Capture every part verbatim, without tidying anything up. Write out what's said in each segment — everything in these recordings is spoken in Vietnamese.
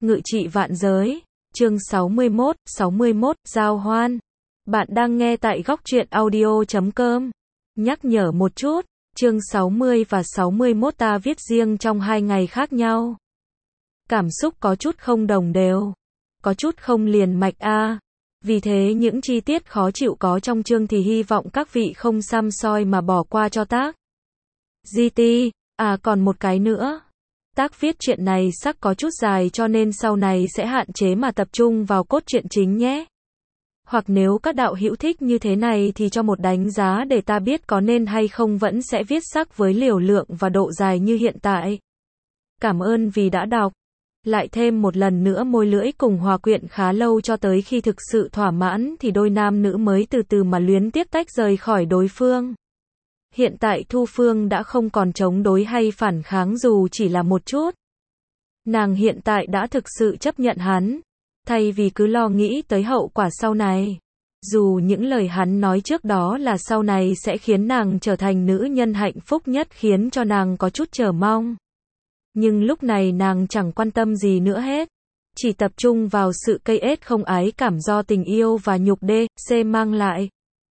Ngự trị vạn giới, chương sáu mươi mốt, sáu mươi mốt, giao hoan. Bạn đang nghe tại góc truyện audio chấm com. Nhắc nhở một chút, chương sáu mươi và sáu mươi mốt ta viết riêng trong hai ngày khác nhau. Cảm xúc có chút không đồng đều, có chút không liền mạch a. Vì thế những chi tiết khó chịu có trong chương thì hy vọng các vị không xăm soi mà bỏ qua cho tác. giê tê, à còn một cái nữa. Tác viết chuyện này sắc có chút dài cho nên sau này sẽ hạn chế mà tập trung vào cốt truyện chính nhé. Hoặc nếu các đạo hữu thích như thế này thì cho một đánh giá để ta biết có nên hay không, vẫn sẽ viết sắc với liều lượng và độ dài như hiện tại. Cảm ơn vì đã đọc. Lại thêm một lần nữa môi lưỡi cùng hòa quyện khá lâu cho tới khi thực sự thỏa mãn thì đôi nam nữ mới từ từ mà luyến tiếc tách rời khỏi đối phương. Hiện tại Thu Phương đã không còn chống đối hay phản kháng dù chỉ là một chút. Nàng hiện tại đã thực sự chấp nhận hắn, thay vì cứ lo nghĩ tới hậu quả sau này. Dù những lời hắn nói trước đó là sau này sẽ khiến nàng trở thành nữ nhân hạnh phúc nhất khiến cho nàng có chút chờ mong. Nhưng lúc này nàng chẳng quan tâm gì nữa hết. Chỉ tập trung vào sự cây ết không ái cảm do tình yêu và nhục đê, xê mang lại.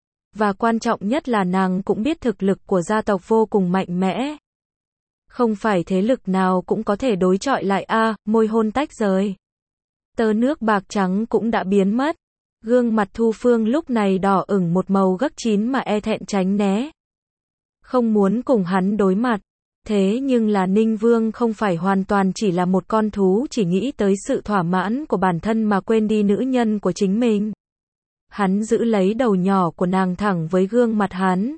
Và quan trọng nhất là nàng cũng biết thực lực của gia tộc vô cùng mạnh mẽ. Không phải thế lực nào cũng có thể đối chọi lại a. À, môi hôn tách rời. Tơ nước bạc trắng cũng đã biến mất. Gương mặt Thu Phương lúc này đỏ ửng một màu gấc chín mà e thẹn tránh né. Không muốn cùng hắn đối mặt. Thế nhưng là Ninh Vương không phải hoàn toàn chỉ là một con thú chỉ nghĩ tới sự thỏa mãn của bản thân mà quên đi nữ nhân của chính mình. Hắn giữ lấy đầu nhỏ của nàng thẳng với gương mặt hắn.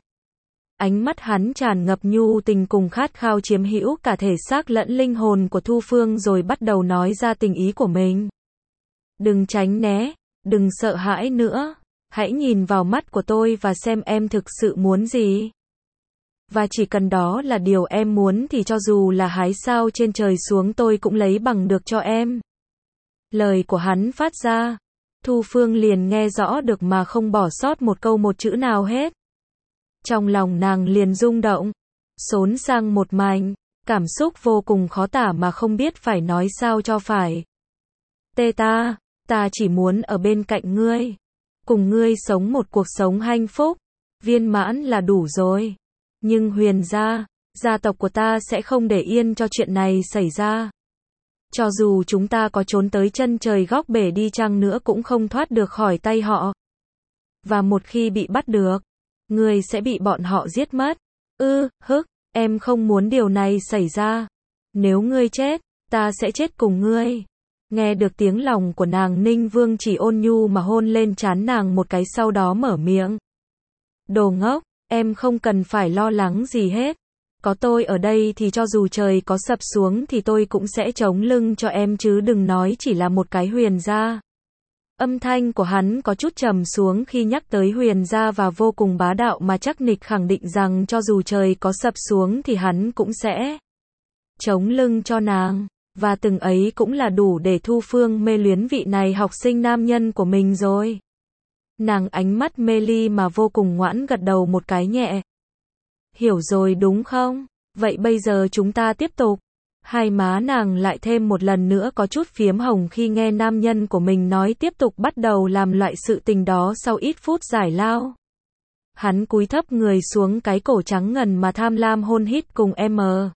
Ánh mắt hắn tràn ngập nhu tình cùng khát khao chiếm hữu cả thể xác lẫn linh hồn của Thu Phương rồi bắt đầu nói ra tình ý của mình. Đừng tránh né, đừng sợ hãi nữa. Hãy nhìn vào mắt của tôi và xem em thực sự muốn gì. Và chỉ cần đó là điều em muốn thì cho dù là hái sao trên trời xuống tôi cũng lấy bằng được cho em. Lời của hắn phát ra. Thu Phương liền nghe rõ được mà không bỏ sót một câu một chữ nào hết. Trong lòng nàng liền rung động, xốn sang một mảnh, cảm xúc vô cùng khó tả mà không biết phải nói sao cho phải. Tê ta, ta chỉ muốn ở bên cạnh ngươi, cùng ngươi sống một cuộc sống hạnh phúc, viên mãn là đủ rồi. Nhưng Huyền gia, gia tộc của ta sẽ không để yên cho chuyện này xảy ra. Cho dù chúng ta có trốn tới chân trời góc bể đi chăng nữa cũng không thoát được khỏi tay họ. Và một khi bị bắt được, ngươi sẽ bị bọn họ giết mất. Ư, hức, em không muốn điều này xảy ra. Nếu ngươi chết, ta sẽ chết cùng ngươi. Nghe được tiếng lòng của nàng, Ninh Vương chỉ ôn nhu mà hôn lên trán nàng một cái sau đó mở miệng. Đồ ngốc, em không cần phải lo lắng gì hết. Có tôi ở đây thì cho dù trời có sập xuống thì tôi cũng sẽ chống lưng cho em chứ đừng nói chỉ là một cái Huyền gia. Âm thanh của hắn có chút trầm xuống khi nhắc tới Huyền gia và vô cùng bá đạo mà chắc nịch khẳng định rằng cho dù trời có sập xuống thì hắn cũng sẽ chống lưng cho nàng. Và từng ấy cũng là đủ để Thu Phương mê luyến vị này học sinh nam nhân của mình rồi. Nàng ánh mắt mê ly mà vô cùng ngoãn gật đầu một cái nhẹ. Hiểu rồi đúng không? Vậy bây giờ chúng ta tiếp tục. Hai má nàng lại thêm một lần nữa có chút phiếm hồng khi nghe nam nhân của mình nói tiếp tục bắt đầu làm loại sự tình đó sau ít phút giải lao. Hắn cúi thấp người xuống cái cổ trắng ngần mà tham lam hôn hít cùng em.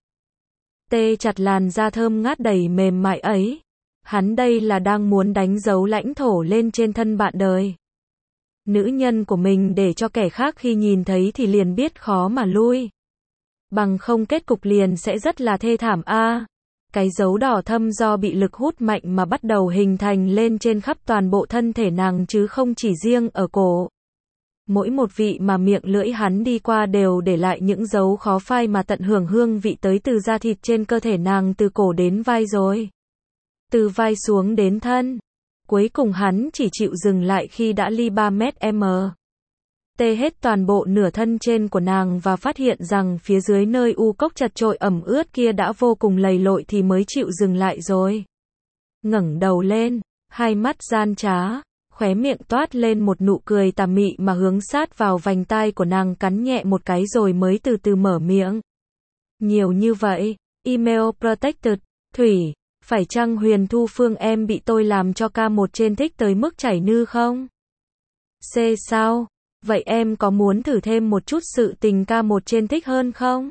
Tê chặt làn da thơm ngát đầy mềm mại ấy. Hắn đây là đang muốn đánh dấu lãnh thổ lên trên thân bạn đời. Nữ nhân của mình để cho kẻ khác khi nhìn thấy thì liền biết khó mà lui. Bằng không kết cục liền sẽ rất là thê thảm a. À, cái dấu đỏ thâm do bị lực hút mạnh mà bắt đầu hình thành lên trên khắp toàn bộ thân thể nàng chứ không chỉ riêng ở cổ. Mỗi một vị mà miệng lưỡi hắn đi qua đều để lại những dấu khó phai mà tận hưởng hương vị tới từ da thịt trên cơ thể nàng từ cổ đến vai rồi. Từ vai xuống đến thân. Cuối cùng hắn chỉ chịu dừng lại khi đã ly ba mét m. Tê hết toàn bộ nửa thân trên của nàng và phát hiện rằng phía dưới nơi u cốc chật chội ẩm ướt kia đã vô cùng lầy lội thì mới chịu dừng lại rồi. Ngẩng đầu lên, hai mắt gian trá, khóe miệng toát lên một nụ cười tà mị mà hướng sát vào vành tai của nàng cắn nhẹ một cái rồi mới từ từ mở miệng. Nhiều như vậy, email protected, Thủy, Phải chăng Huyền Thu Phương em bị tôi làm cho ca một trên thích tới mức chảy nư không? C. Sao? Vậy em có muốn thử thêm một chút sự tình ca một trên thích hơn không?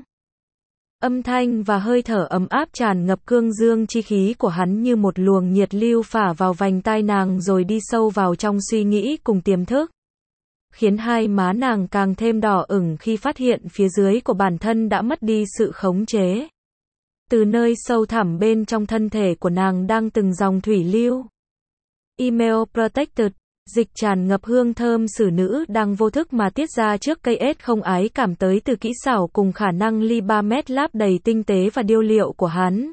Âm thanh và hơi thở ấm áp tràn ngập cương dương chi khí của hắn như một luồng nhiệt lưu phả vào vành tai nàng rồi đi sâu vào trong suy nghĩ cùng tiềm thức, khiến hai má nàng càng thêm đỏ ửng khi phát hiện phía dưới của bản thân đã mất đi sự khống chế. Từ nơi sâu thẳm bên trong thân thể của nàng đang từng dòng thủy lưu. Email Protected, dịch tràn ngập hương thơm xử nữ đang vô thức mà tiết ra trước cây ết không ái cảm tới từ kỹ xảo cùng khả năng ly ba mét láp đầy tinh tế và điêu liệu của hắn.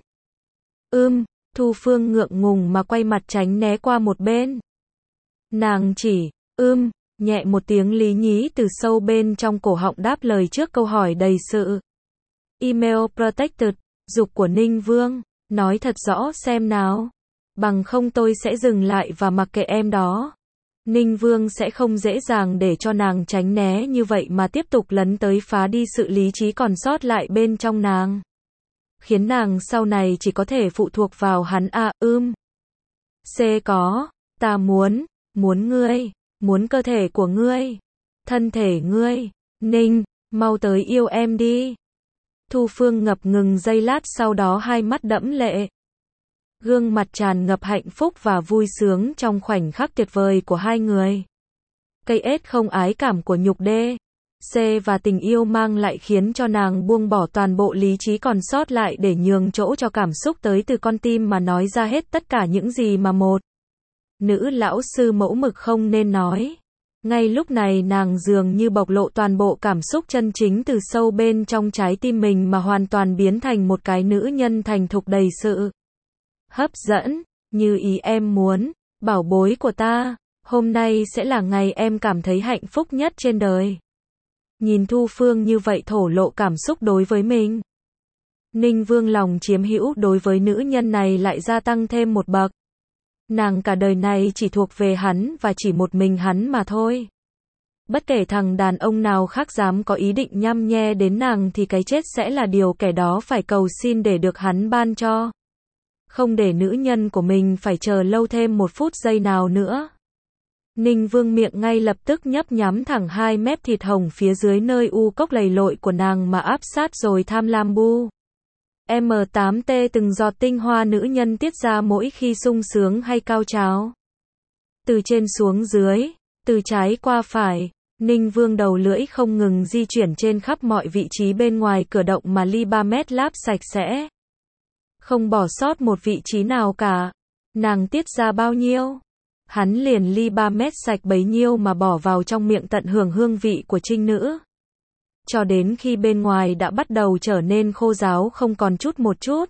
Ưm, Thu Phương ngượng ngùng mà quay mặt tránh né qua một bên. Nàng chỉ, ưm, nhẹ một tiếng lý nhí từ sâu bên trong cổ họng đáp lời trước câu hỏi đầy sự. Email Protected, dục của Ninh Vương, nói thật rõ xem nào. Bằng không tôi sẽ dừng lại và mặc kệ em đó. Ninh Vương sẽ không dễ dàng để cho nàng tránh né như vậy mà tiếp tục lấn tới phá đi sự lý trí còn sót lại bên trong nàng. Khiến nàng sau này chỉ có thể phụ thuộc vào hắn à, ưm. C. Có, ta muốn, muốn ngươi, muốn cơ thể của ngươi, thân thể ngươi, Ninh, mau tới yêu em đi. Thu Phương ngập ngừng giây lát sau đó hai mắt đẫm lệ. Gương mặt tràn ngập hạnh phúc và vui sướng trong khoảnh khắc tuyệt vời của hai người. Cây ết không ái cảm của nhục đê, C và tình yêu mang lại khiến cho nàng buông bỏ toàn bộ lý trí còn sót lại để nhường chỗ cho cảm xúc tới từ con tim mà nói ra hết tất cả những gì mà một nữ lão sư mẫu mực không nên nói. Ngay lúc này nàng dường như bộc lộ toàn bộ cảm xúc chân chính từ sâu bên trong trái tim mình mà hoàn toàn biến thành một cái nữ nhân thành thục đầy sự hấp dẫn, như ý em muốn, bảo bối của ta, hôm nay sẽ là ngày em cảm thấy hạnh phúc nhất trên đời. Nhìn Thu Phương như vậy thổ lộ cảm xúc đối với mình, Ninh Vương lòng chiếm hữu đối với nữ nhân này lại gia tăng thêm một bậc. Nàng cả đời này chỉ thuộc về hắn và chỉ một mình hắn mà thôi. Bất kể thằng đàn ông nào khác dám có ý định nhăm nhe đến nàng thì cái chết sẽ là điều kẻ đó phải cầu xin để được hắn ban cho. Không để nữ nhân của mình phải chờ lâu thêm một phút giây nào nữa. Ninh Vương miệng ngay lập tức nhấp nhắm thẳng hai mép thịt hồng phía dưới nơi u cốc lầy lội của nàng mà áp sát rồi tham lam bu. M tám T từng giọt tinh hoa nữ nhân tiết ra mỗi khi sung sướng hay cao trào. Từ trên xuống dưới, từ trái qua phải, Ninh Vương đầu lưỡi không ngừng di chuyển trên khắp mọi vị trí bên ngoài cửa động mà ly ba mét láp sạch sẽ. Không bỏ sót một vị trí nào cả. Nàng tiết ra bao nhiêu? Hắn liền ly ba mét sạch bấy nhiêu mà bỏ vào trong miệng tận hưởng hương vị của trinh nữ. Cho đến khi bên ngoài đã bắt đầu trở nên khô ráo không còn chút một chút.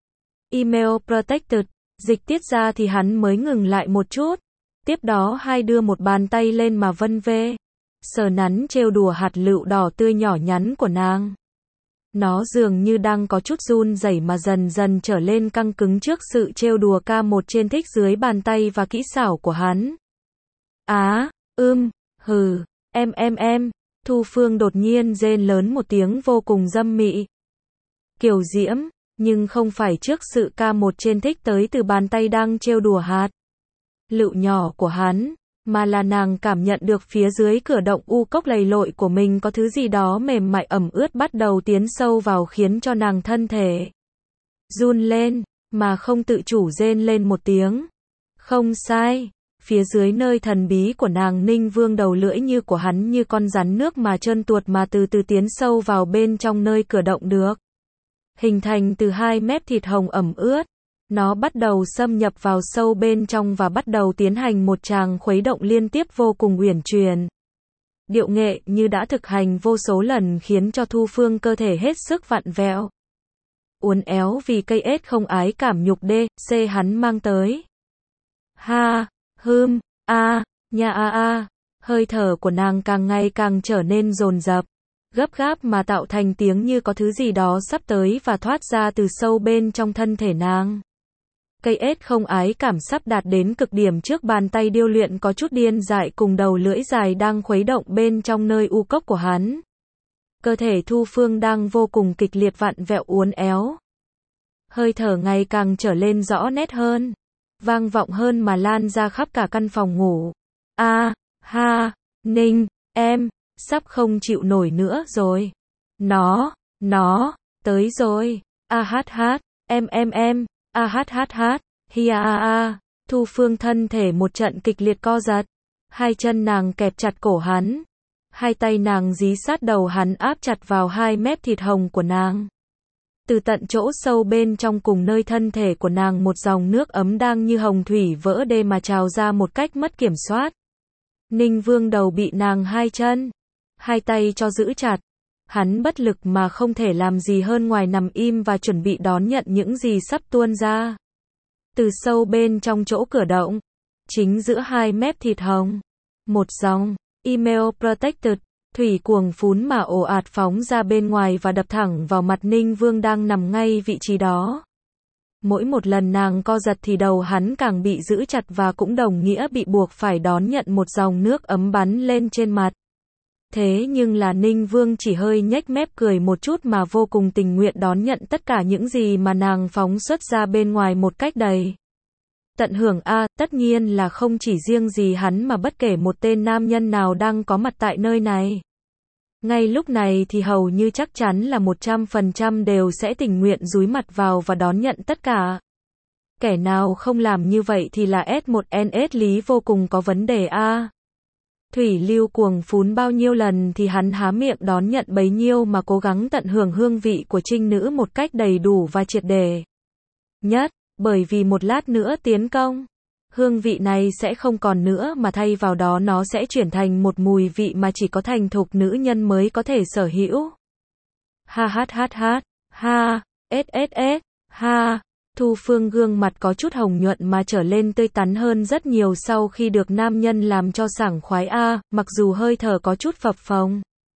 Email Protected, dịch tiết ra thì hắn mới ngừng lại một chút. Tiếp đó hai đưa một bàn tay lên mà vân vê, sờ nắn trêu đùa hạt lựu đỏ tươi nhỏ nhắn của nàng. Nó dường như đang có chút run rẩy mà dần dần trở lên căng cứng trước sự trêu đùa ca một trên thích dưới bàn tay và kỹ xảo của hắn. Á, ưm, hừ, em em em, Thu Phương đột nhiên rên lớn một tiếng vô cùng dâm mị. Kiều diễm, nhưng không phải trước sự ca một trên thích tới từ bàn tay đang trêu đùa hạt lựu nhỏ của hắn, mà là nàng cảm nhận được phía dưới cửa động u cốc lầy lội của mình có thứ gì đó mềm mại ẩm ướt bắt đầu tiến sâu vào khiến cho nàng thân thể run lên, mà không tự chủ rên lên một tiếng. Không sai, phía dưới nơi thần bí của nàng Ninh Vương đầu lưỡi như của hắn như con rắn nước mà trơn tuột mà từ từ tiến sâu vào bên trong nơi cửa động được. Hình thành từ hai mép thịt hồng ẩm ướt. Nó bắt đầu xâm nhập vào sâu bên trong và bắt đầu tiến hành một tràng khuấy động liên tiếp vô cùng uyển chuyển. Điệu nghệ như đã thực hành vô số lần khiến cho Thu Phương cơ thể hết sức vặn vẹo. Uốn éo vì cây ết không ái cảm nhục đê, C hắn mang tới. Ha, hưm, a, nha a a, hơi thở của nàng càng ngày càng trở nên dồn dập, gấp gáp mà tạo thành tiếng như có thứ gì đó sắp tới và thoát ra từ sâu bên trong thân thể nàng. Cây ết không ái cảm sắp đạt đến cực điểm trước bàn tay điêu luyện có chút điên dại cùng đầu lưỡi dài đang khuấy động bên trong nơi u cốc của hắn. Cơ thể Thu Phương đang vô cùng kịch liệt vặn vẹo uốn éo. Hơi thở ngày càng trở lên rõ nét hơn, vang vọng hơn mà lan ra khắp cả căn phòng ngủ. A, ha, Ninh, em, sắp không chịu nổi nữa rồi. Nó, nó, tới rồi. A hát hát, em em em, a hát hát hát, hi a a a. Thu Phương thân thể một trận kịch liệt co giật. Hai chân nàng kẹp chặt cổ hắn. Hai tay nàng dí sát đầu hắn áp chặt vào hai mép thịt hồng của nàng. Từ tận chỗ sâu bên trong cùng nơi thân thể của nàng một dòng nước ấm đang như hồng thủy vỡ đê mà trào ra một cách mất kiểm soát. Ninh Vương đầu bị nàng hai chân, hai tay cho giữ chặt. Hắn bất lực mà không thể làm gì hơn ngoài nằm im và chuẩn bị đón nhận những gì sắp tuôn ra. Từ sâu bên trong chỗ cửa động, chính giữa hai mép thịt hồng, một dòng, email protected, thủy cuồng phún mà ồ ạt phóng ra bên ngoài và đập thẳng vào mặt Ninh Vương đang nằm ngay vị trí đó. Mỗi một lần nàng co giật thì đầu hắn càng bị giữ chặt và cũng đồng nghĩa bị buộc phải đón nhận một dòng nước ấm bắn lên trên mặt. Thế nhưng là Ninh Vương chỉ hơi nhếch mép cười một chút mà vô cùng tình nguyện đón nhận tất cả những gì mà nàng phóng xuất ra bên ngoài một cách đầy tận hưởng. A, tất nhiên là không chỉ riêng gì hắn mà bất kể một tên nam nhân nào đang có mặt tại nơi này. Ngay lúc này thì hầu như chắc chắn là một trăm phần trăm đều sẽ tình nguyện dúi mặt vào và đón nhận tất cả. Kẻ nào không làm như vậy thì là S một N S lý vô cùng có vấn đề a. Thủy lưu cuồng phún bao nhiêu lần thì hắn há miệng đón nhận bấy nhiêu mà cố gắng tận hưởng hương vị của trinh nữ một cách đầy đủ và triệt để nhất, bởi vì một lát nữa tiến công, hương vị này sẽ không còn nữa mà thay vào đó nó sẽ chuyển thành một mùi vị mà chỉ có thành thục nữ nhân mới có thể sở hữu. Ha hát hát hát, ha, s s s, ha. Thu Phương gương mặt có chút hồng nhuận mà trở lên tươi tắn hơn rất nhiều sau khi được nam nhân làm cho sảng khoái a, mặc dù hơi thở có chút phập phồng,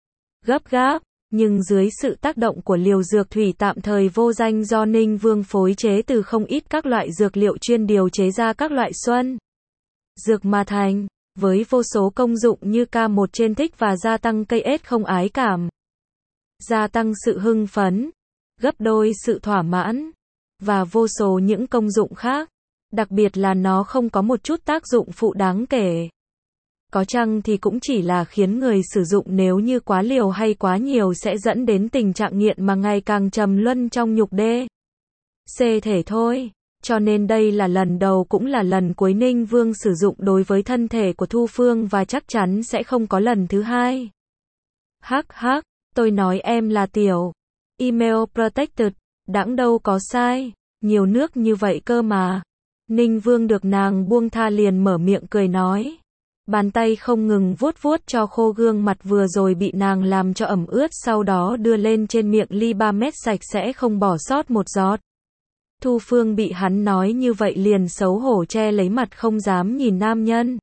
gấp gáp, nhưng dưới sự tác động của liều dược thủy tạm thời vô danh do Ninh Vương phối chế từ không ít các loại dược liệu chuyên điều chế ra các loại xuân dược mà thành, với vô số công dụng như K một trên thích và gia tăng cây S không ái cảm, gia tăng sự hưng phấn, gấp đôi sự thỏa mãn, và vô số những công dụng khác, đặc biệt là nó không có một chút tác dụng phụ đáng kể. Có chăng thì cũng chỉ là khiến người sử dụng nếu như quá liều hay quá nhiều sẽ dẫn đến tình trạng nghiện mà ngày càng trầm luân trong nhục đê. C thể thôi. Cho nên đây là lần đầu cũng là lần cuối Ninh Vương sử dụng đối với thân thể của Thu Phương và chắc chắn sẽ không có lần thứ hai. Hắc hắc, tôi nói em là tiểu. Email protected, đãng đâu có sai, nhiều nước như vậy cơ mà. Ninh Vương được nàng buông tha liền mở miệng cười nói. Bàn tay không ngừng vuốt vuốt cho khô gương mặt vừa rồi bị nàng làm cho ẩm ướt, sau đó đưa lên trên miệng ly ba mét sạch sẽ không bỏ sót một giọt. Thu Phương bị hắn nói như vậy liền xấu hổ che lấy mặt không dám nhìn nam nhân.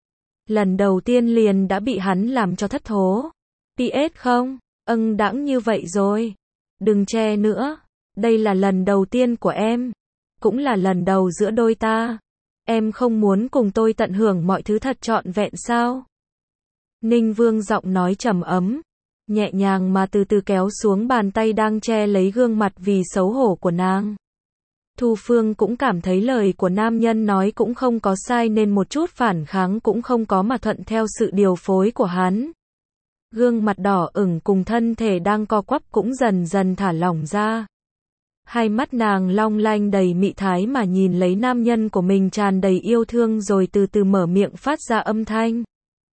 Lần đầu tiên liền đã bị hắn làm cho thất thố. pê ét không? Âng đãng như vậy rồi. Đừng che nữa. Đây là lần đầu tiên của em. Cũng là lần đầu giữa đôi ta. Em không muốn cùng tôi tận hưởng mọi thứ thật trọn vẹn sao? Ninh Vương giọng nói trầm ấm, nhẹ nhàng mà từ từ kéo xuống bàn tay đang che lấy gương mặt vì xấu hổ của nàng. Thu Phương cũng cảm thấy lời của nam nhân nói cũng không có sai nên một chút phản kháng cũng không có mà thuận theo sự điều phối của hắn. Gương mặt đỏ ửng cùng thân thể đang co quắp cũng dần dần thả lỏng ra. Hai mắt nàng long lanh đầy mị thái mà nhìn lấy nam nhân của mình tràn đầy yêu thương rồi từ từ mở miệng phát ra âm thanh.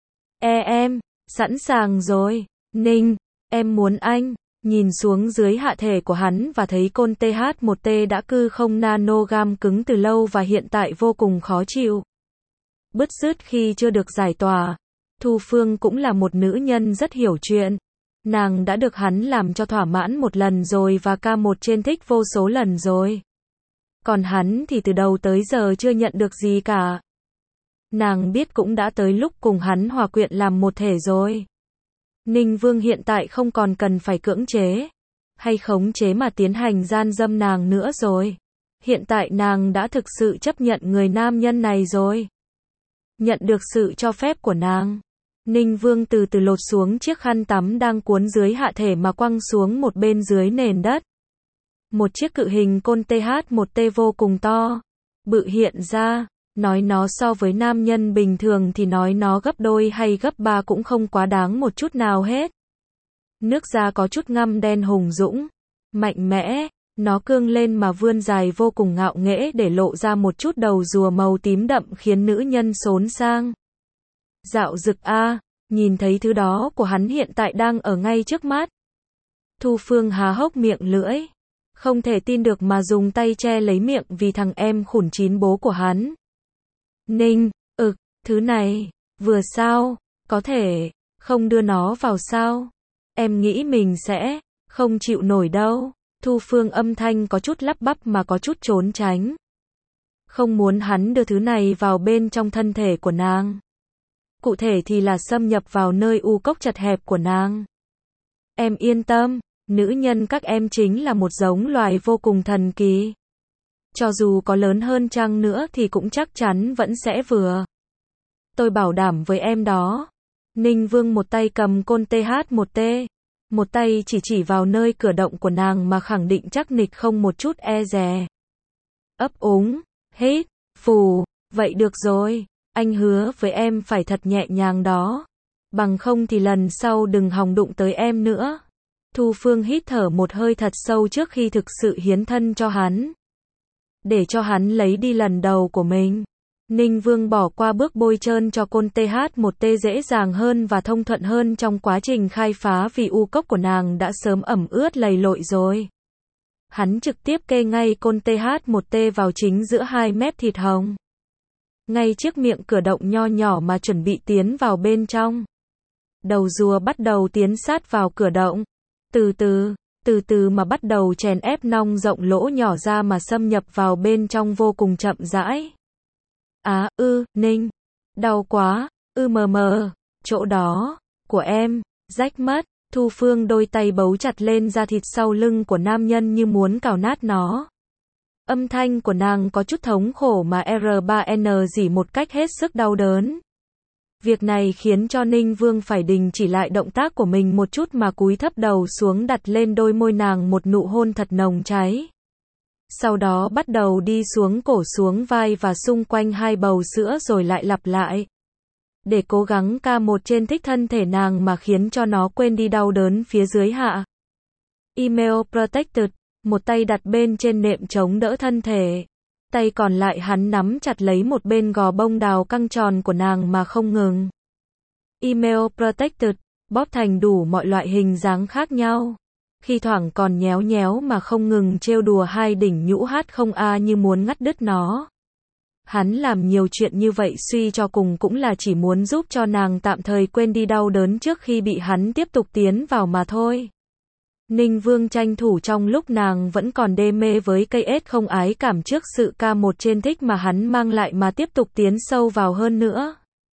E em, sẵn sàng rồi, Ninh, em muốn anh. Nhìn xuống dưới hạ thể của hắn và thấy côn T H một T đã cư không nanogam cứng từ lâu và hiện tại vô cùng khó chịu. Bứt rứt khi chưa được giải tỏa. Thu Phương cũng là một nữ nhân rất hiểu chuyện. Nàng đã được hắn làm cho thỏa mãn một lần rồi và K một trên thích vô số lần rồi. Còn hắn thì từ đầu tới giờ chưa nhận được gì cả. Nàng biết cũng đã tới lúc cùng hắn hòa quyện làm một thể rồi. Ninh Vương hiện tại không còn cần phải cưỡng chế hay khống chế mà tiến hành gian dâm nàng nữa rồi. Hiện tại nàng đã thực sự chấp nhận người nam nhân này rồi. Nhận được sự cho phép của nàng, Ninh Vương từ từ lột xuống chiếc khăn tắm đang cuốn dưới hạ thể mà quăng xuống một bên dưới nền đất. Một chiếc cự hình côn T H một T vô cùng to, bự hiện ra, nói nó so với nam nhân bình thường thì nói nó gấp đôi hay gấp ba cũng không quá đáng một chút nào hết. Nước da có chút ngăm đen hùng dũng, mạnh mẽ, nó cương lên mà vươn dài vô cùng ngạo nghễ để lộ ra một chút đầu rùa màu tím đậm khiến nữ nhân xốn sang. Dạo dực a, nhìn thấy thứ đó của hắn hiện tại đang ở ngay trước mắt. Thu Phương há hốc miệng lưỡi, không thể tin được mà dùng tay che lấy miệng vì thằng em khủn chín bố của hắn. Ninh, ực, thứ này, vừa sao, có thể, không đưa nó vào sao? Em nghĩ mình sẽ, không chịu nổi đâu. Thu Phương âm thanh có chút lắp bắp mà có chút trốn tránh. Không muốn hắn đưa thứ này vào bên trong thân thể của nàng. Cụ thể thì là xâm nhập vào nơi u cốc chật hẹp của nàng. Em yên tâm, nữ nhân các em chính là một giống loài vô cùng thần kỳ. Cho dù có lớn hơn chăng nữa thì cũng chắc chắn vẫn sẽ vừa. Tôi bảo đảm với em đó. Ninh Vương một tay cầm côn T H một T, một tay chỉ chỉ vào nơi cửa động của nàng mà khẳng định chắc nịch không một chút e dè. Ấp úng, hít, phù, vậy được rồi, anh hứa với em phải thật nhẹ nhàng đó. Bằng không thì lần sau đừng hòng đụng tới em nữa. Thu Phương hít thở một hơi thật sâu trước khi thực sự hiến thân cho hắn. Để cho hắn lấy đi lần đầu của mình. Ninh Vương bỏ qua bước bôi trơn cho côn T H một T dễ dàng hơn và thông thuận hơn trong quá trình khai phá vì u cốc của nàng đã sớm ẩm ướt lầy lội rồi. Hắn trực tiếp kê ngay côn T H một T vào chính giữa hai mép thịt hồng. Ngay chiếc miệng cửa động nho nhỏ mà chuẩn bị tiến vào bên trong. Đầu rùa bắt đầu tiến sát vào cửa động. Từ từ, từ từ mà bắt đầu chèn ép nong rộng lỗ nhỏ ra mà xâm nhập vào bên trong vô cùng chậm rãi. Á, ư, Ninh. Đau quá, ư mờ mờ, chỗ đó, của em, rách mất. Thu Phương đôi tay bấu chặt lên da thịt sau lưng của nam nhân như muốn cào nát nó. Âm thanh của nàng có chút thống khổ mà R ba N dỉ một cách hết sức đau đớn. Việc này khiến cho Ninh Vương phải đình chỉ lại động tác của mình một chút mà cúi thấp đầu xuống đặt lên đôi môi nàng một nụ hôn thật nồng cháy. Sau đó bắt đầu đi xuống cổ xuống vai và xung quanh hai bầu sữa rồi lại lặp lại. Để cố gắng ca một trên thích thân thể nàng mà khiến cho nó quên đi đau đớn phía dưới hạ. Email protected, một tay đặt bên trên nệm chống đỡ thân thể. Tay còn lại hắn nắm chặt lấy một bên gò bông đào căng tròn của nàng mà không ngừng. Email protected, bóp thành đủ mọi loại hình dáng khác nhau. Khi thoảng còn nhéo nhéo mà không ngừng trêu đùa hai đỉnh nhũ hát không a như muốn ngắt đứt nó. Hắn làm nhiều chuyện như vậy suy cho cùng cũng là chỉ muốn giúp cho nàng tạm thời quên đi đau đớn trước khi bị hắn tiếp tục tiến vào mà thôi. Ninh Vương tranh thủ trong lúc nàng vẫn còn đê mê với cây ết không ái cảm trước sự ca một trên thích mà hắn mang lại mà tiếp tục tiến sâu vào hơn nữa.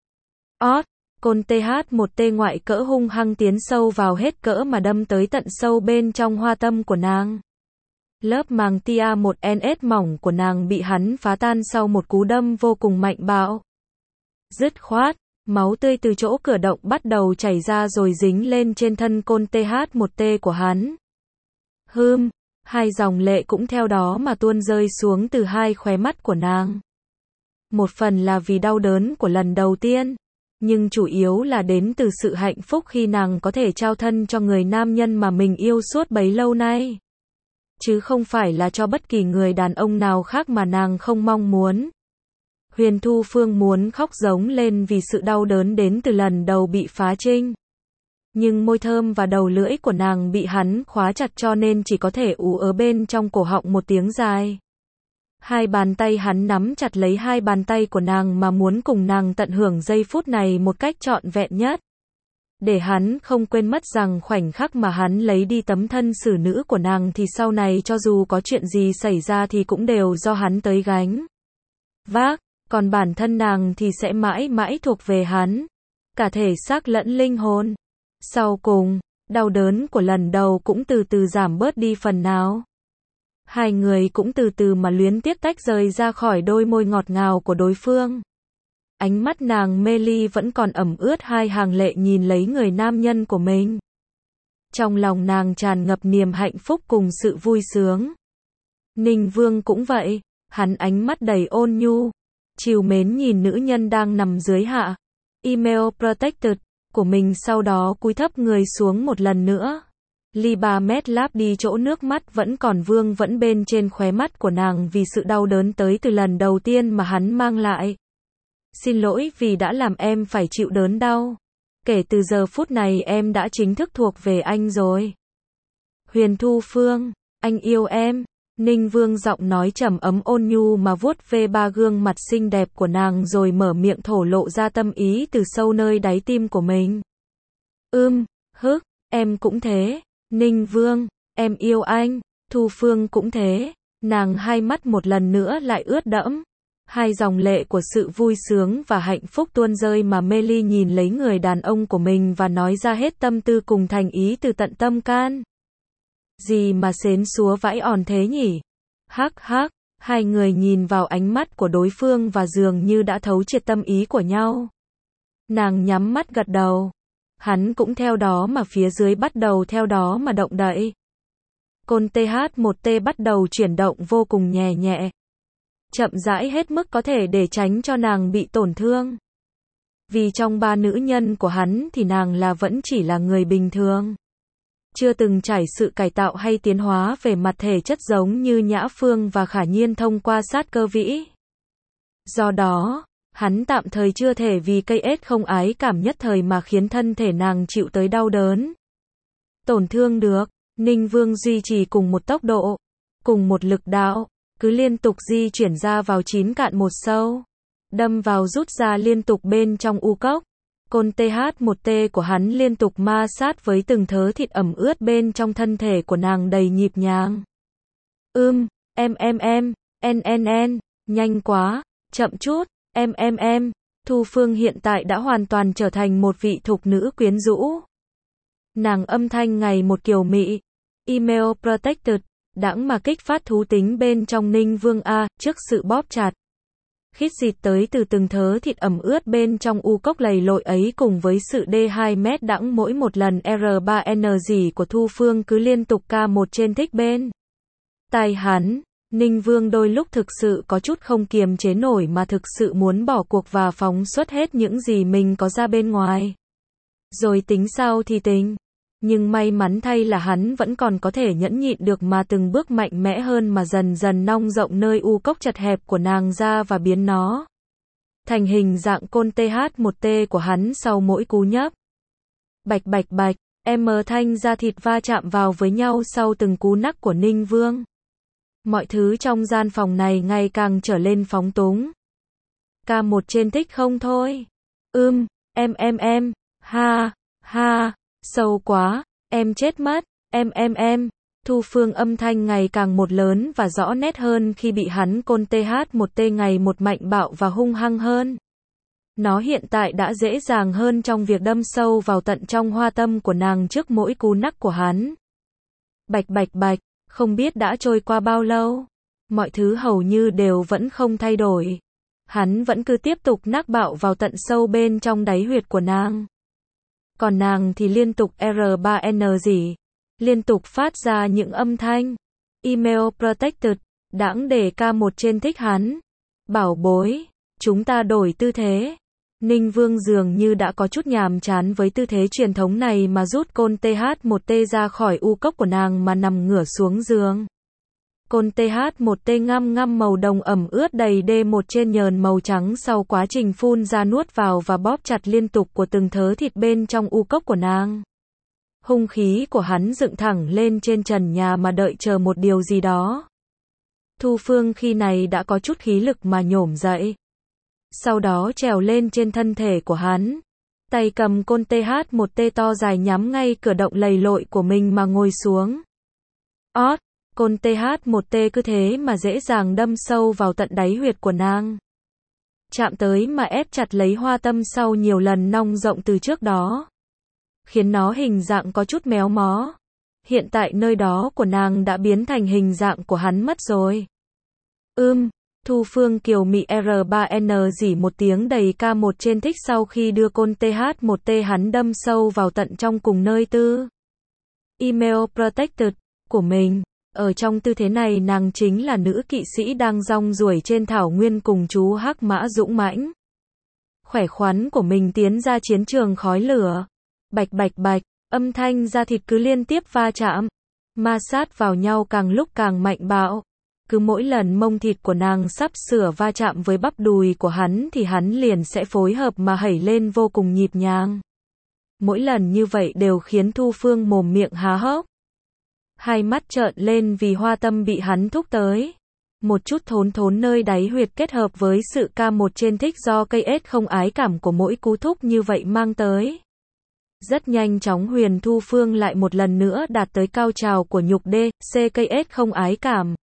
Ót, côn T H một T ngoại cỡ hung hăng tiến sâu vào hết cỡ mà đâm tới tận sâu bên trong hoa tâm của nàng. Lớp màng tia một N S mỏng của nàng bị hắn phá tan sau một cú đâm vô cùng mạnh bạo. Dứt khoát, máu tươi từ chỗ cửa động bắt đầu chảy ra rồi dính lên trên thân côn T H một T của hắn. Hưm, hai dòng lệ cũng theo đó mà tuôn rơi xuống từ hai khóe mắt của nàng. Một phần là vì đau đớn của lần đầu tiên, nhưng chủ yếu là đến từ sự hạnh phúc khi nàng có thể trao thân cho người nam nhân mà mình yêu suốt bấy lâu nay. Chứ không phải là cho bất kỳ người đàn ông nào khác mà nàng không mong muốn. Huyền Thu Phương muốn khóc giống lên vì sự đau đớn đến từ lần đầu bị phá trinh. Nhưng môi thơm và đầu lưỡi của nàng bị hắn khóa chặt cho nên chỉ có thể ú ớ bên trong cổ họng một tiếng dài. Hai bàn tay hắn nắm chặt lấy hai bàn tay của nàng mà muốn cùng nàng tận hưởng giây phút này một cách trọn vẹn nhất. Để hắn không quên mất rằng khoảnh khắc mà hắn lấy đi tấm thân xử nữ của nàng thì sau này cho dù có chuyện gì xảy ra thì cũng đều do hắn tới gánh vác, còn bản thân nàng thì sẽ mãi mãi thuộc về hắn, cả thể xác lẫn linh hồn. Sau cùng, đau đớn của lần đầu cũng từ từ giảm bớt đi phần nào. Hai người cũng từ từ mà luyến tiếc tách rời ra khỏi đôi môi ngọt ngào của đối phương. Ánh mắt nàng mê ly vẫn còn ẩm ướt hai hàng lệ nhìn lấy người nam nhân của mình. Trong lòng nàng tràn ngập niềm hạnh phúc cùng sự vui sướng. Ninh Vương cũng vậy, hắn ánh mắt đầy ôn nhu, trìu mến nhìn nữ nhân đang nằm dưới hạ email protected của mình, sau đó cúi thấp người xuống một lần nữa. Ly ba mét láp đi chỗ nước mắt vẫn còn vương vẫn bên trên khóe mắt của nàng vì sự đau đớn tới từ lần đầu tiên mà hắn mang lại. Xin lỗi vì đã làm em phải chịu đớn đau. Kể từ giờ phút này em đã chính thức thuộc về anh rồi. Huyền Thu Phương, anh yêu em. Ninh Vương giọng nói trầm ấm ôn nhu mà vuốt ve ba gương mặt xinh đẹp của nàng rồi mở miệng thổ lộ ra tâm ý từ sâu nơi đáy tim của mình. Ưm, hức, em cũng thế. Ninh Vương, em yêu anh. Thu Phương cũng thế. Nàng hai mắt một lần nữa lại ướt đẫm. Hai dòng lệ của sự vui sướng và hạnh phúc tuôn rơi mà mê ly nhìn lấy người đàn ông của mình và nói ra hết tâm tư cùng thành ý từ tận tâm can. Gì mà xến xúa vãi òn thế nhỉ? Hắc hắc, hai người nhìn vào ánh mắt của đối phương và dường như đã thấu triệt tâm ý của nhau. Nàng nhắm mắt gật đầu. Hắn cũng theo đó mà phía dưới bắt đầu theo đó mà động đậy. Côn tê hát một tê bắt đầu chuyển động vô cùng nhẹ nhẹ. Chậm rãi hết mức có thể để tránh cho nàng bị tổn thương. Vì trong ba nữ nhân của hắn thì nàng là vẫn chỉ là người bình thường. Chưa từng trải sự cải tạo hay tiến hóa về mặt thể chất giống như Nhã Phương và Khả Nhiên thông qua sát cơ vĩ. Do đó, hắn tạm thời chưa thể vì cây ết không ái cảm nhất thời mà khiến thân thể nàng chịu tới đau đớn. Tổn thương được, Ninh Vương duy trì cùng một tốc độ, cùng một lực đạo, cứ liên tục di chuyển ra vào chín cạn một sâu, đâm vào rút ra liên tục bên trong u cốc. Côn tê hát một tê của hắn liên tục ma sát với từng thớ thịt ẩm ướt bên trong thân thể của nàng đầy nhịp nhàng. Ưm, em em em, en en en, nhanh quá, chậm chút, em em em. Thu Phương hiện tại đã hoàn toàn trở thành một vị thục nữ quyến rũ. Nàng âm thanh ngày một kiều mị, email protected, đãng mà kích phát thú tính bên trong Ninh Vương A, trước sự bóp chặt. Khít xịt tới từ từng thớ thịt ẩm ướt bên trong u cốc lầy lội ấy cùng với sự D hai mét đãng mỗi một lần R ba N gì của Thu Phương cứ liên tục ca một trên thích bên tai hắn. Ninh Vương đôi lúc thực sự có chút không kiềm chế nổi mà thực sự muốn bỏ cuộc và phóng xuất hết những gì mình có ra bên ngoài. Rồi tính sao thì tính. Nhưng may mắn thay là hắn vẫn còn có thể nhẫn nhịn được mà từng bước mạnh mẽ hơn mà dần dần nong rộng nơi u cốc chật hẹp của nàng ra và biến nó thành hình dạng côn tê hát một tê của hắn sau mỗi cú nhấp. Bạch bạch bạch, em thanh da thịt va chạm vào với nhau sau từng cú nắc của Ninh Vương. Mọi thứ trong gian phòng này ngày càng trở lên phóng túng. Ca một trên thích không thôi. Ưm, em em em, ha, ha. Sâu quá, em chết mất, em em em. Thu Phương âm thanh ngày càng một lớn và rõ nét hơn khi bị hắn côn tê hát một tê ngày một mạnh bạo và hung hăng hơn. Nó hiện tại đã dễ dàng hơn trong việc đâm sâu vào tận trong hoa tâm của nàng trước mỗi cú nắc của hắn. Bạch bạch bạch, không biết đã trôi qua bao lâu. Mọi thứ hầu như đều vẫn không thay đổi. Hắn vẫn cứ tiếp tục nắc bạo vào tận sâu bên trong đáy huyệt của nàng. Còn nàng thì liên tục R ba N gì, liên tục phát ra những âm thanh. Email protected, đãng để ca một trên thích hắn. Bảo bối, chúng ta đổi tư thế. Ninh Vương dường như đã có chút nhàm chán với tư thế truyền thống này mà rút côn tê hát một tê ra khỏi u cốc của nàng mà nằm ngửa xuống giường. Côn tê hát một tê ngăm ngăm màu đồng ẩm ướt đầy D một trên nhờn màu trắng sau quá trình phun ra nuốt vào và bóp chặt liên tục của từng thớ thịt bên trong u cốc của nàng. Hung khí của hắn dựng thẳng lên trên trần nhà mà đợi chờ một điều gì đó. Thu Phương khi này đã có chút khí lực mà nhổm dậy. Sau đó trèo lên trên thân thể của hắn. Tay cầm côn tê hát một tê to dài nhắm ngay cửa động lầy lội của mình mà ngồi xuống. Ót! Côn tê hát một tê cứ thế mà dễ dàng đâm sâu vào tận đáy huyệt của nàng. Chạm tới mà ép chặt lấy hoa tâm sau nhiều lần nong rộng từ trước đó. Khiến nó hình dạng có chút méo mó. Hiện tại nơi đó của nàng đã biến thành hình dạng của hắn mất rồi. Ưm, Thu Phương kiều mị R ba N dỉ một tiếng đầy ca một trên thích sau khi đưa côn tê hát một tê hắn đâm sâu vào tận trong cùng nơi tư. Email protected của mình. Ở trong tư thế này nàng chính là nữ kỵ sĩ đang rong ruổi trên thảo nguyên cùng chú hắc mã dũng mãnh. Khỏe khoắn của mình tiến ra chiến trường khói lửa. Bạch bạch bạch, âm thanh da thịt cứ liên tiếp va chạm, ma sát vào nhau càng lúc càng mạnh bạo. Cứ mỗi lần mông thịt của nàng sắp sửa va chạm với bắp đùi của hắn thì hắn liền sẽ phối hợp mà hẩy lên vô cùng nhịp nhàng. Mỗi lần như vậy đều khiến Thu Phương mồm miệng há hốc. Hai mắt trợn lên vì hoa tâm bị hắn thúc tới. Một chút thốn thốn nơi đáy huyệt kết hợp với sự ca một trên thích do cây ết không ái cảm của mỗi cú thúc như vậy mang tới. Rất nhanh chóng Huyền Thu Phương lại một lần nữa đạt tới cao trào của nhục đê, c cây ết không ái cảm.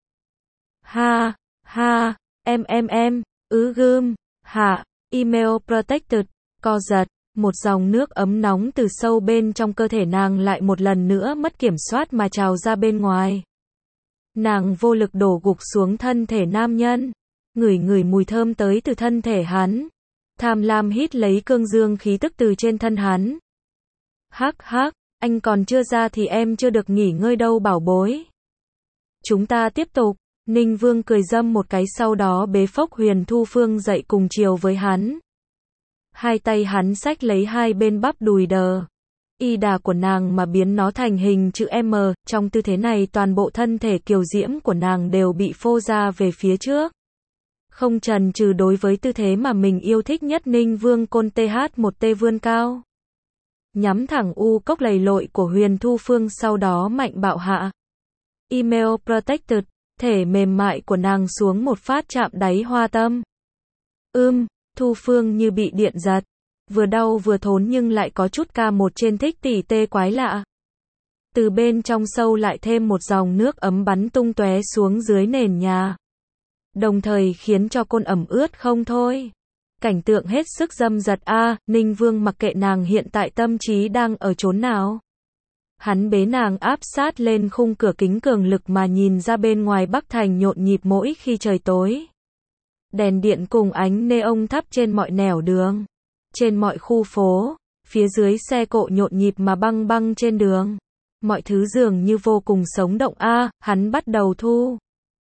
Ha, ha, em em em, ứ gươm, hạ, email protected, co giật. Một dòng nước ấm nóng từ sâu bên trong cơ thể nàng lại một lần nữa mất kiểm soát mà trào ra bên ngoài. Nàng vô lực đổ gục xuống thân thể nam nhân, ngửi ngửi mùi thơm tới từ thân thể hắn. Tham lam hít lấy cương dương khí tức từ trên thân hắn. Hắc hắc, anh còn chưa ra thì em chưa được nghỉ ngơi đâu bảo bối. Chúng ta tiếp tục. Ninh Vương cười dâm một cái sau đó bế phốc Huyền Thu Phương dậy cùng chiều với hắn. Hai tay hắn xách lấy hai bên bắp đùi đờ y đà của nàng mà biến nó thành hình chữ M, trong tư thế này toàn bộ thân thể kiều diễm của nàng đều bị phô ra về phía trước. Không chần chừ đối với tư thế mà mình yêu thích nhất, Ninh Vương côn th một t vươn cao. Nhắm thẳng u cốc lầy lội của Huyền Thu Phương sau đó mạnh bạo hạ. Email protected, thể mềm mại của nàng xuống một phát chạm đáy hoa tâm. Ưm. Thu Phương như bị điện giật, vừa đau vừa thốn nhưng lại có chút ca một trên thích tỉ tê quái lạ. Từ bên trong sâu lại thêm một dòng nước ấm bắn tung tóe xuống dưới nền nhà, đồng thời khiến cho côn ẩm ướt không thôi. Cảnh tượng hết sức dâm dật a, à, Ninh Vương mặc kệ nàng hiện tại tâm trí đang ở chốn nào. Hắn bế nàng áp sát lên khung cửa kính cường lực mà nhìn ra bên ngoài Bắc Thành nhộn nhịp mỗi khi trời tối. Đèn điện cùng ánh neon thắp trên mọi nẻo đường, trên mọi khu phố, phía dưới xe cộ nhộn nhịp mà băng băng trên đường. Mọi thứ dường như vô cùng sống động a, à, hắn bắt đầu thu.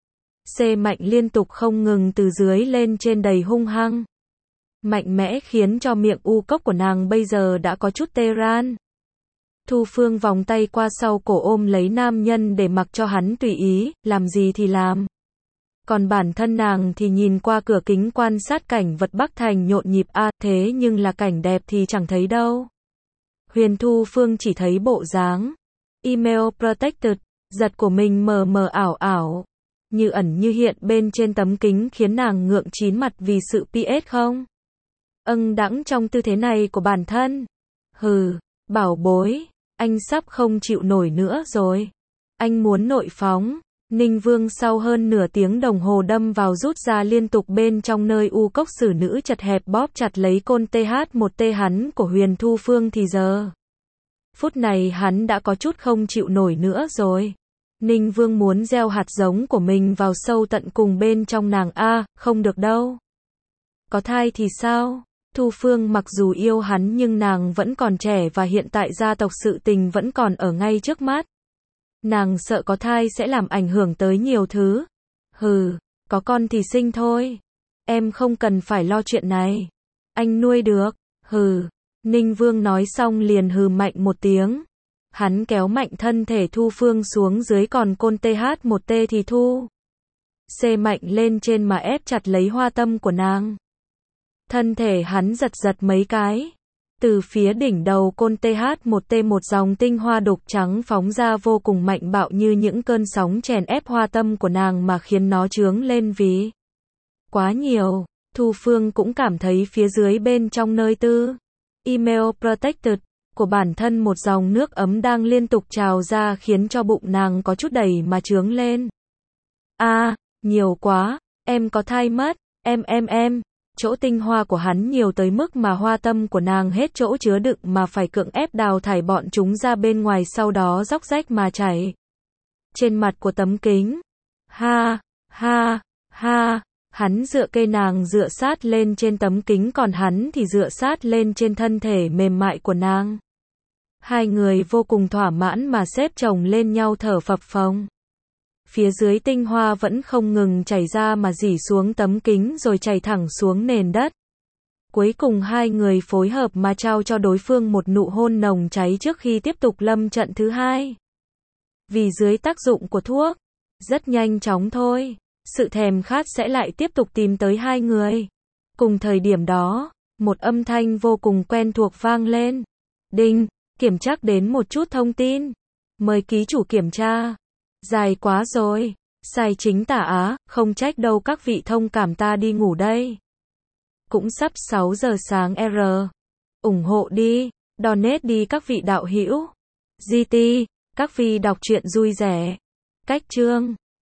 Xê mạnh liên tục không ngừng từ dưới lên trên đầy hung hăng. Mạnh mẽ khiến cho miệng u cốc của nàng bây giờ đã có chút tê ran. Thu Phương vòng tay qua sau cổ ôm lấy nam nhân để mặc cho hắn tùy ý, làm gì thì làm. Còn bản thân nàng thì nhìn qua cửa kính quan sát cảnh vật Bắc Thành nhộn nhịp a, à, thế nhưng là cảnh đẹp thì chẳng thấy đâu. Huyền Thu Phương chỉ thấy bộ dáng email protected, giật của mình mờ mờ ảo ảo, như ẩn như hiện bên trên tấm kính khiến nàng ngượng chín mặt vì sự pê ét không. Âng đãng trong tư thế này của bản thân. Hừ, bảo bối, anh sắp không chịu nổi nữa rồi. Anh muốn nội phóng. Ninh Vương sau hơn nửa tiếng đồng hồ đâm vào rút ra liên tục bên trong nơi u cốc xử nữ chật hẹp bóp chặt lấy côn th một t hắn của Huyền Thu Phương thì giờ. Phút này hắn đã có chút không chịu nổi nữa rồi. Ninh Vương muốn gieo hạt giống của mình vào sâu tận cùng bên trong nàng a, à, không được đâu. Có thai thì sao? Thu Phương mặc dù yêu hắn nhưng nàng vẫn còn trẻ và hiện tại gia tộc sự tình vẫn còn ở ngay trước mắt. Nàng sợ có thai sẽ làm ảnh hưởng tới nhiều thứ. Hừ, có con thì sinh thôi. Em không cần phải lo chuyện này. Anh nuôi được. Hừ. Ninh Vương nói xong liền hừ mạnh một tiếng. Hắn kéo mạnh thân thể Thu Phương xuống dưới, còn côn th một t thì thu. Xê mạnh lên trên mà ép chặt lấy hoa tâm của nàng. Thân thể hắn giật giật mấy cái. Từ phía đỉnh đầu côn th một t một dòng tinh hoa đục trắng phóng ra vô cùng mạnh bạo như những cơn sóng chèn ép hoa tâm của nàng mà khiến nó trướng lên vì quá nhiều. Thu Phương cũng cảm thấy phía dưới bên trong nơi tư email protected của bản thân một dòng nước ấm đang liên tục trào ra khiến cho bụng nàng có chút đầy mà trướng lên. A, à, nhiều quá, em có thai mất, em em em. Chỗ tinh hoa của hắn nhiều tới mức mà hoa tâm của nàng hết chỗ chứa đựng mà phải cưỡng ép đào thải bọn chúng ra bên ngoài, sau đó róc rách mà chảy trên mặt của tấm kính. Ha, ha, ha, hắn dựa cây, nàng dựa sát lên trên tấm kính, còn hắn thì dựa sát lên trên thân thể mềm mại của nàng. Hai người vô cùng thỏa mãn mà xếp chồng lên nhau thở phập phồng. Phía dưới tinh hoa vẫn không ngừng chảy ra mà rỉ xuống tấm kính rồi chảy thẳng xuống nền đất. Cuối cùng hai người phối hợp mà trao cho đối phương một nụ hôn nồng cháy trước khi tiếp tục lâm trận thứ hai. Vì dưới tác dụng của thuốc, rất nhanh chóng thôi, sự thèm khát sẽ lại tiếp tục tìm tới hai người. Cùng thời điểm đó, một âm thanh vô cùng quen thuộc vang lên. Đinh, kiểm tra đến một chút thông tin. Mời ký chủ kiểm tra. Dài quá rồi. Sai chính tả á, không trách đâu các vị thông cảm, ta đi ngủ đây. Cũng sắp sáu giờ sáng R. Ủng hộ đi, donate đi các vị đạo hữu. giê tê, các vị đọc truyện vui vẻ. Cách chương